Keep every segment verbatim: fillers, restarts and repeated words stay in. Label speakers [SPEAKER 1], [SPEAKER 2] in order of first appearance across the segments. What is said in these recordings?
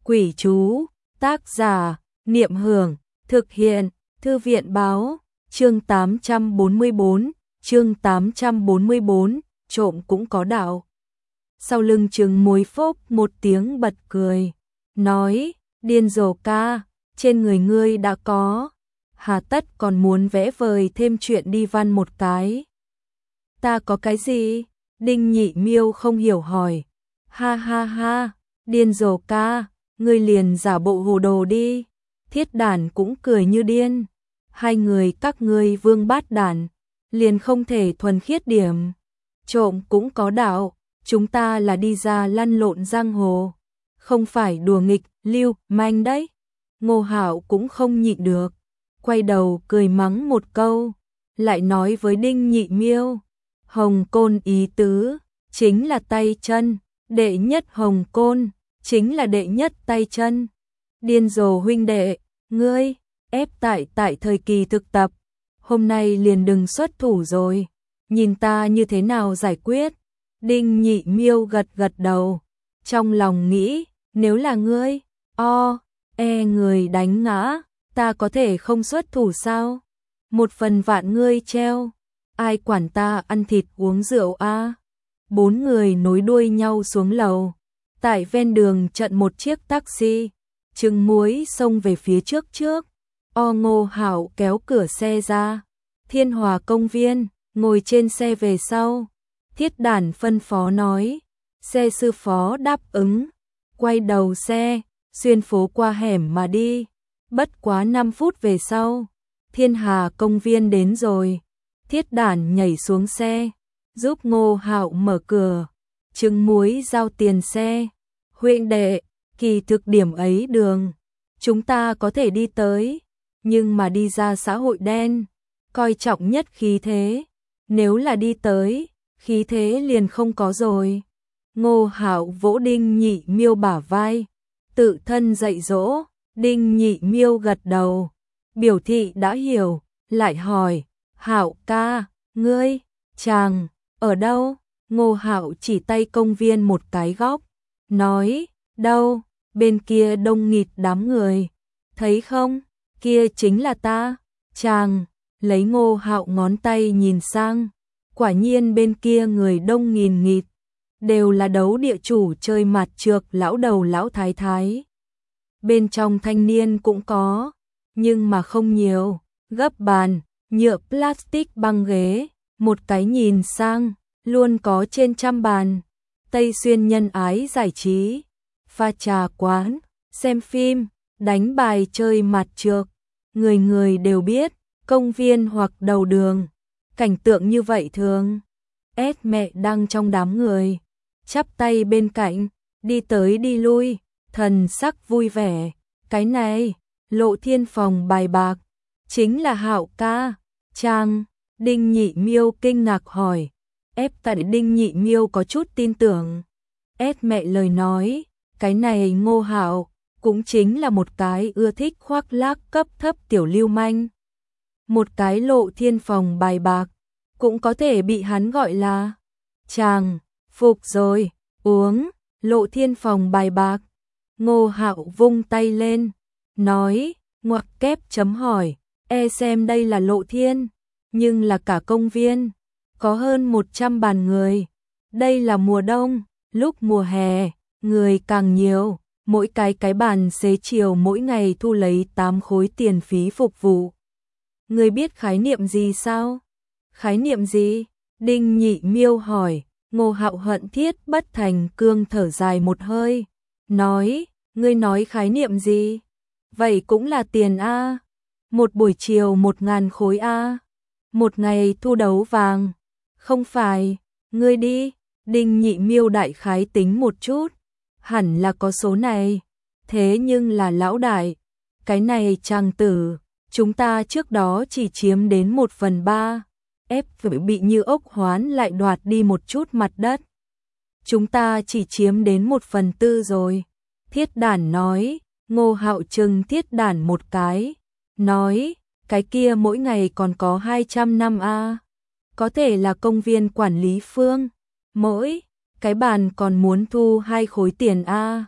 [SPEAKER 1] Quỷ chú, tác giả, Niệm Hưởng, thực hiện, Thư viện báo, chương tám trăm bốn mươi tư, chương tám trăm bốn mươi tư, trộm cũng có đạo. Sau lưng Trừng Muối phốc một tiếng bật cười, nói, điên rồ ca, trên người ngươi đã có, hà tất còn muốn vẽ vời thêm chuyện đi văn một cái. Ta có cái gì? Đinh Nhị Miêu không hiểu hỏi. Ha ha ha, điên rồ ca, ngươi liền giả bộ hồ đồ đi. Thiết Đản cũng cười như điên. Hai người các ngươi vương bát đản, liền không thể thuần khiết điểm. Trộm cũng có đạo, chúng ta là đi ra lăn lộn giang hồ, không phải đùa nghịch, lưu, manh đấy. Ngô Hạo cũng không nhịn được, quay đầu cười mắng một câu, lại nói với Đinh Nhị Miêu, Hồng Côn ý tứ, chính là tay chân, đệ nhất Hồng Côn, chính là đệ nhất tay chân. Điên rồ huynh đệ, ngươi, ép tại tại thời kỳ thực tập, hôm nay liền đừng xuất thủ rồi, nhìn ta như thế nào giải quyết. Đinh Nhị Miêu gật gật đầu, trong lòng nghĩ, nếu là ngươi, o, e người đánh ngã, ta có thể không xuất thủ sao? Một phần vạn ngươi treo, ai quản ta ăn thịt uống rượu a? À? Bốn người nối đuôi nhau xuống lầu, tại ven đường chặn một chiếc taxi, Trừng Muối xông về phía trước trước, o Ngô Hạo kéo cửa xe ra, Thiên Hòa công viên, ngồi trên xe về sau. Thiết Đản phân phó nói, xe sư phó đáp ứng, quay đầu xe, xuyên phố qua hẻm mà đi. Bất quá năm phút về sau, Thiên Hà công viên đến rồi. Thiết Đản nhảy xuống xe, giúp Ngô Hạo mở cửa, Trừng Muối giao tiền xe. Huynh đệ, kỳ thực điểm ấy đường, chúng ta có thể đi tới, nhưng mà đi ra xã hội đen, coi trọng nhất khí thế, nếu là đi tới, khí thế liền không có rồi. Ngô Hạo vỗ Đinh Nhị Miêu bả vai, tự thân dạy dỗ. Đinh Nhị Miêu gật đầu, biểu thị đã hiểu, lại hỏi, Hạo ca, ngươi, chàng, ở đâu? Ngô Hạo chỉ tay công viên một cái góc, nói, đâu, bên kia đông nghịt đám người, thấy không, kia chính là ta. Chàng, lấy Ngô Hạo ngón tay nhìn sang, quả nhiên bên kia người đông nghìn nghịt, đều là đấu địa chủ chơi mặt trược lão đầu lão thái thái. Bên trong thanh niên cũng có, nhưng mà không nhiều, gấp bàn, nhựa plastic băng ghế, một cái nhìn sang, luôn có trên trăm bàn. Tây Xuyên nhân ái giải trí, pha trà quán, xem phim, đánh bài chơi mặt trược, người người đều biết, công viên hoặc đầu đường, cảnh tượng như vậy thường. Ét mẹ đang trong đám người, chắp tay bên cạnh, đi tới đi lui, thần sắc vui vẻ. Cái này, Lộ Thiên phòng bài bạc, chính là Hạo ca. Chàng, Đinh Nhị Miêu kinh ngạc hỏi. Ép tại Đinh Nhị Miêu có chút tin tưởng. Ép mẹ lời nói, cái này Ngô Hạo cũng chính là một cái ưa thích khoác lác cấp thấp tiểu lưu manh. Một cái Lộ Thiên phòng bài bạc, cũng có thể bị hắn gọi là chàng, phục rồi, uống, Lộ Thiên phòng bài bạc. Ngô Hạo vung tay lên, nói, ngoặc kép chấm hỏi, e xem đây là Lộ Thiên, nhưng là cả công viên, có hơn một trăm bàn người. Đây là mùa đông, lúc mùa hè, người càng nhiều, mỗi cái cái bàn xế chiều mỗi ngày thu lấy tám khối tiền phí phục vụ. Người biết khái niệm gì sao? Khái niệm gì? Đinh Nhị Miêu hỏi. Ngô Hạo hận thiết bất thành cương thở dài một hơi, nói, ngươi nói khái niệm gì? Vậy cũng là tiền a, một buổi chiều một ngàn khối a, một ngày thu đấu vàng. Không phải, ngươi đi. Đinh Nhị Miêu đại khái tính một chút, hẳn là có số này, thế nhưng là lão đại, cái này chàng tử, chúng ta trước đó chỉ chiếm đến một phần ba. Ép bị như ốc hoán lại đoạt đi một chút mặt đất. Chúng ta chỉ chiếm đến một phần tư rồi. Thiết Đản nói. Ngô Hạo trừng Thiết Đản một cái, nói, cái kia mỗi ngày còn có hai trăm năm a, có thể là công viên quản lý phương, mỗi cái bàn còn muốn thu hai khối tiền a.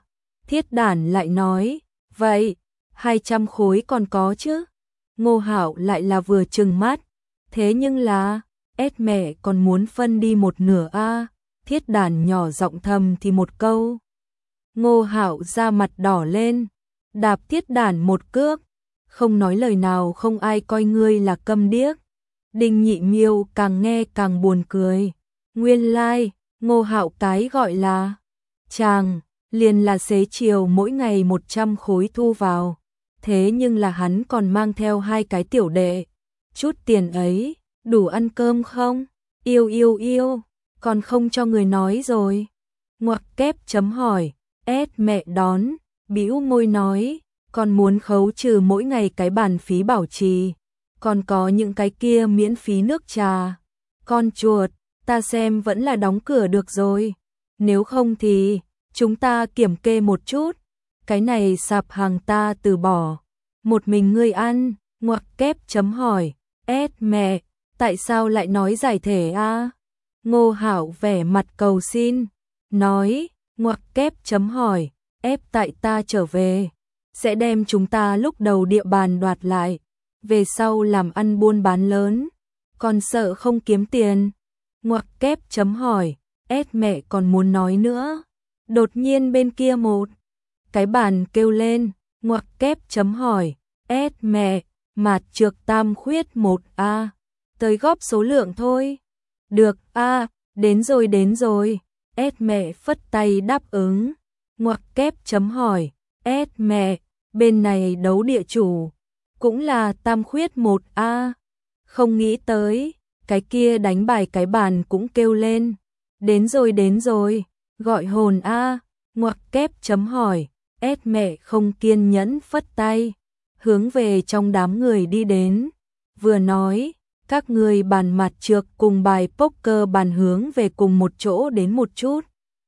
[SPEAKER 1] Thiết Đản lại nói, vậy, hai trăm khối còn có chứ? Ngô Hạo lại là vừa trừng mắt, thế nhưng là, ét mẹ còn muốn phân đi một nửa a. Thiết Đản nhỏ giọng thầm thì một câu. Ngô Hạo ra mặt đỏ lên, đạp Thiết Đản một cước, không nói lời nào, không ai coi ngươi là câm điếc. Đinh Nhị Miêu càng nghe càng buồn cười. Nguyên lai, like, Ngô Hạo cái gọi là chàng, liền là xế chiều mỗi ngày một trăm khối thu vào. Thế nhưng là hắn còn mang theo hai cái tiểu đệ. Chút tiền ấy, đủ ăn cơm không? Yêu yêu yêu, còn không cho người nói rồi. Ngoặc kép chấm hỏi, ét mẹ đón, bĩu môi nói, còn muốn khấu trừ mỗi ngày cái bàn phí bảo trì. Còn có những cái kia miễn phí nước trà. Con chuột, ta xem vẫn là đóng cửa được rồi. Nếu không thì, chúng ta kiểm kê một chút. Cái này sạp hàng ta từ bỏ. Một mình ngươi ăn, ngoặc kép chấm hỏi, ét mẹ, tại sao lại nói giải thể a? Ngô Hạo vẻ mặt cầu xin, nói, ngoặc kép chấm hỏi, ép tại ta trở về, sẽ đem chúng ta lúc đầu địa bàn đoạt lại, về sau làm ăn buôn bán lớn, còn sợ không kiếm tiền. Ngoặc kép chấm hỏi, ét mẹ còn muốn nói nữa. Đột nhiên bên kia một cái bàn kêu lên, ngoặc kép chấm hỏi, ét mẹ, mạt trược tam khuyết một a, tới góp số lượng thôi. Được a, đến rồi đến rồi. Ét mẹ phất tay đáp ứng. Ngoặc kép chấm hỏi, ét mẹ, bên này đấu địa chủ, cũng là tam khuyết một a. Không nghĩ tới, cái kia đánh bài cái bàn cũng kêu lên. Đến rồi đến rồi, gọi hồn a. Ngoặc kép chấm hỏi, ét mẹ không kiên nhẫn phất tay, hướng về trong đám người đi đến. Vừa nói, các người bàn mặt trược cùng bài poker bàn hướng về cùng một chỗ đến một chút.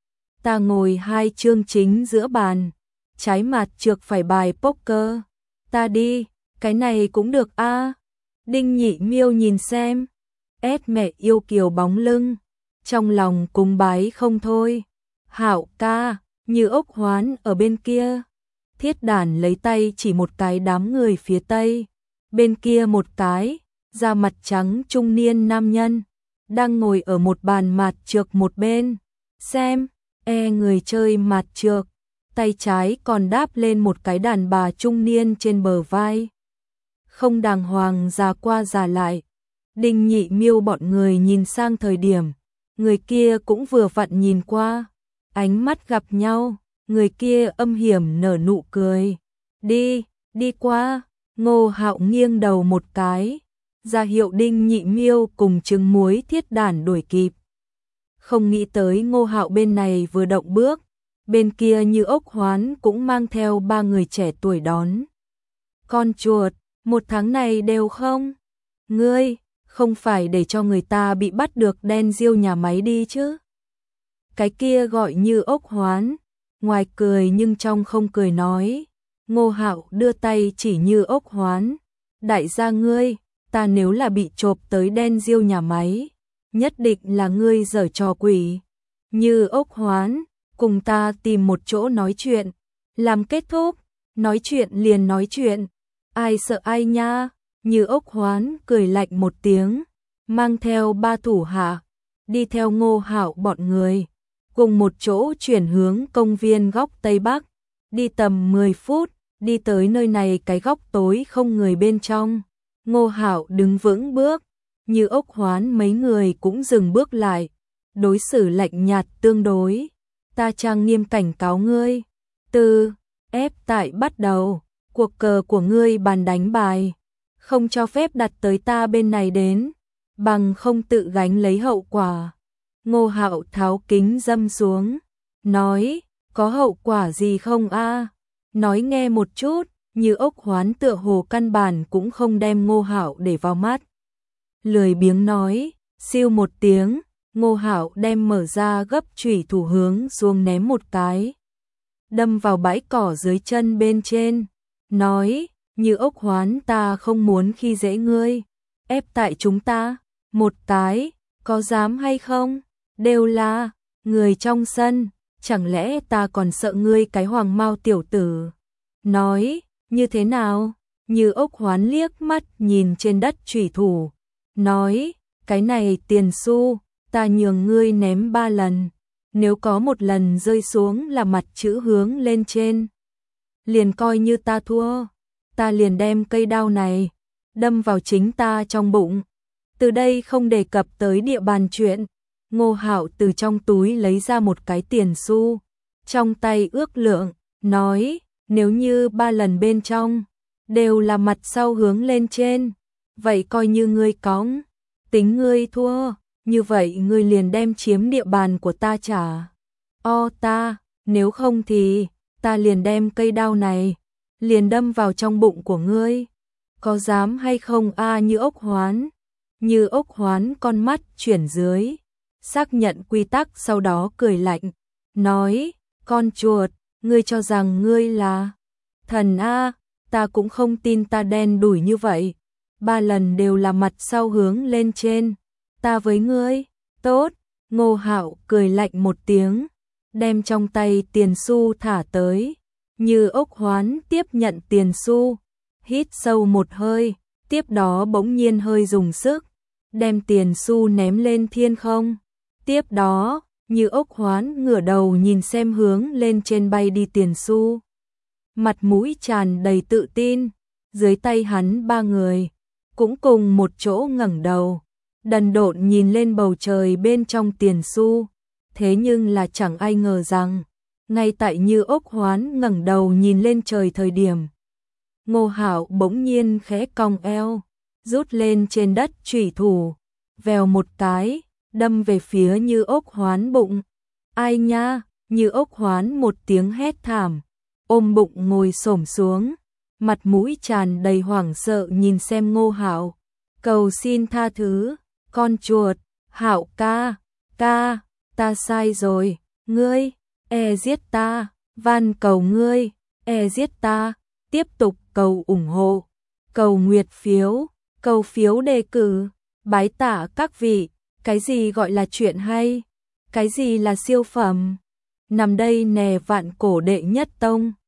[SPEAKER 1] Ta ngồi hai chương chính giữa bàn, trái mặt trược phải bài poker. Ta đi, cái này cũng được a. Đinh Nhị Miêu nhìn xem, ét mẹ yêu kiều bóng lưng, trong lòng cung bái không thôi. Hạo ca, Như Ốc Hoán ở bên kia. Thiết Đản lấy tay chỉ một cái đám người phía tây, bên kia một cái, da mặt trắng trung niên nam nhân, đang ngồi ở một bàn mạt trược một bên. Xem, e người chơi mạt trược, tay trái còn đáp lên một cái đàn bà trung niên trên bờ vai. Không đàng hoàng già qua già lại. Đinh Nhị Miêu bọn người nhìn sang thời điểm, người kia cũng vừa vặn nhìn qua, ánh mắt gặp nhau, người kia âm hiểm nở nụ cười. Đi, đi qua. Ngô Hạo nghiêng đầu một cái, ra hiệu Đinh Nhị Miêu cùng trứng muối Thiết Đản đuổi kịp. Không nghĩ tới Ngô Hạo bên này vừa động bước, bên kia Như Ốc Hoán cũng mang theo ba người trẻ tuổi đón. Con chuột, một tháng này đều không? Ngươi, không phải để cho người ta bị bắt được đen diêu nhà máy đi chứ? Cái kia gọi Như Ốc Hoán, ngoài cười nhưng trong không cười nói. Ngô Hạo đưa tay chỉ Như Ốc Hoán, đại gia ngươi, ta nếu là bị chộp tới đen diêu nhà máy, nhất định là ngươi giở trò quỷ. Như Ốc Hoán, cùng ta tìm một chỗ nói chuyện, làm kết thúc, nói chuyện liền nói chuyện, ai sợ ai nha. Như Ốc Hoán cười lạnh một tiếng, mang theo ba thủ hạ, đi theo Ngô Hạo bọn người, cùng một chỗ chuyển hướng công viên góc Tây Bắc, đi tầm mười phút, đi tới nơi này cái góc tối không người bên trong. Ngô Hạo đứng vững bước, Như Ốc Hoán mấy người cũng dừng bước lại, đối xử lạnh nhạt tương đối. Ta trang nghiêm cảnh cáo ngươi, từ ép tại bắt đầu, cuộc cờ của ngươi bàn đánh bài, không cho phép đặt tới ta bên này đến, bằng không tự gánh lấy hậu quả. Ngô Hạo tháo kính dâm xuống, nói, có hậu quả gì không a? Nói nghe một chút. Như Ốc Hoán tựa hồ căn bản cũng không đem Ngô Hạo để vào mắt. Lười biếng nói, siêu một tiếng, Ngô Hạo đem mở ra gấp chủy thủ hướng xuống ném một cái, đâm vào bãi cỏ dưới chân bên trên, nói, Như Ốc Hoán ta không muốn khi dễ ngươi, ép tại chúng ta, một cái, có dám hay không, đều là người trong sân. chẳng lẽ ta còn sợ ngươi cái hoàng mao tiểu tử. Nói, như thế nào? Như Ốc Hoán liếc mắt nhìn trên đất chủy thủ, nói, cái này tiền xu, ta nhường ngươi ném ba lần, nếu có một lần rơi xuống là mặt chữ hướng lên trên, liền coi như ta thua, ta liền đem cây đao này đâm vào chính ta trong bụng. Từ đây không đề cập tới địa bàn chuyện. Ngô Hạo từ trong túi lấy ra một cái tiền xu, trong tay ước lượng, nói, nếu như ba lần bên trong đều là mặt sau hướng lên trên, vậy coi như ngươi cóng, tính ngươi thua, như vậy ngươi liền đem chiếm địa bàn của ta trả. O ta, nếu không thì ta liền đem cây đao này liền đâm vào trong bụng của ngươi. Có dám hay không a? À, Như Ốc Hoán. Như Ốc Hoán con mắt chuyển dưới, xác nhận quy tắc sau đó cười lạnh, nói, con chuột, ngươi cho rằng ngươi là thần a? À, ta cũng không tin ta đen đủi như vậy. Ba lần đều là mặt sau hướng lên trên, ta với ngươi, tốt. Ngô Hạo cười lạnh một tiếng, đem trong tay tiền xu thả tới. Như Ốc Hoán tiếp nhận tiền xu, hít sâu một hơi, tiếp đó bỗng nhiên hơi dùng sức, đem tiền xu ném lên thiên không. Tiếp đó, Như Ốc Hoán ngửa đầu nhìn xem hướng lên trên bay đi tiền xu, mặt mũi tràn đầy tự tin. Dưới tay hắn ba người cũng cùng một chỗ ngẩng đầu, đần độn nhìn lên bầu trời bên trong tiền xu. Thế nhưng là chẳng ai ngờ rằng, ngay tại Như Ốc Hoán ngẩng đầu nhìn lên trời thời điểm, Ngô Hạo bỗng nhiên khẽ cong eo, rút lên trên đất chủy thủ, vèo một cái, đâm về phía Như Ốc Hoán bụng. Ai nha? Như Ốc Hoán một tiếng hét thảm, ôm bụng ngồi xổm xuống, mặt mũi tràn đầy hoảng sợ nhìn xem Ngô Hạo, cầu xin tha thứ, con chuột, Hạo ca, ca, ta sai rồi, ngươi, e giết ta, van cầu ngươi, e giết ta, tiếp tục cầu ủng hộ, cầu nguyệt phiếu, cầu phiếu đề cử, bái tạ các vị, cái gì gọi là chuyện hay, cái gì là siêu phẩm, nằm đây nè vạn cổ đệ nhất tông.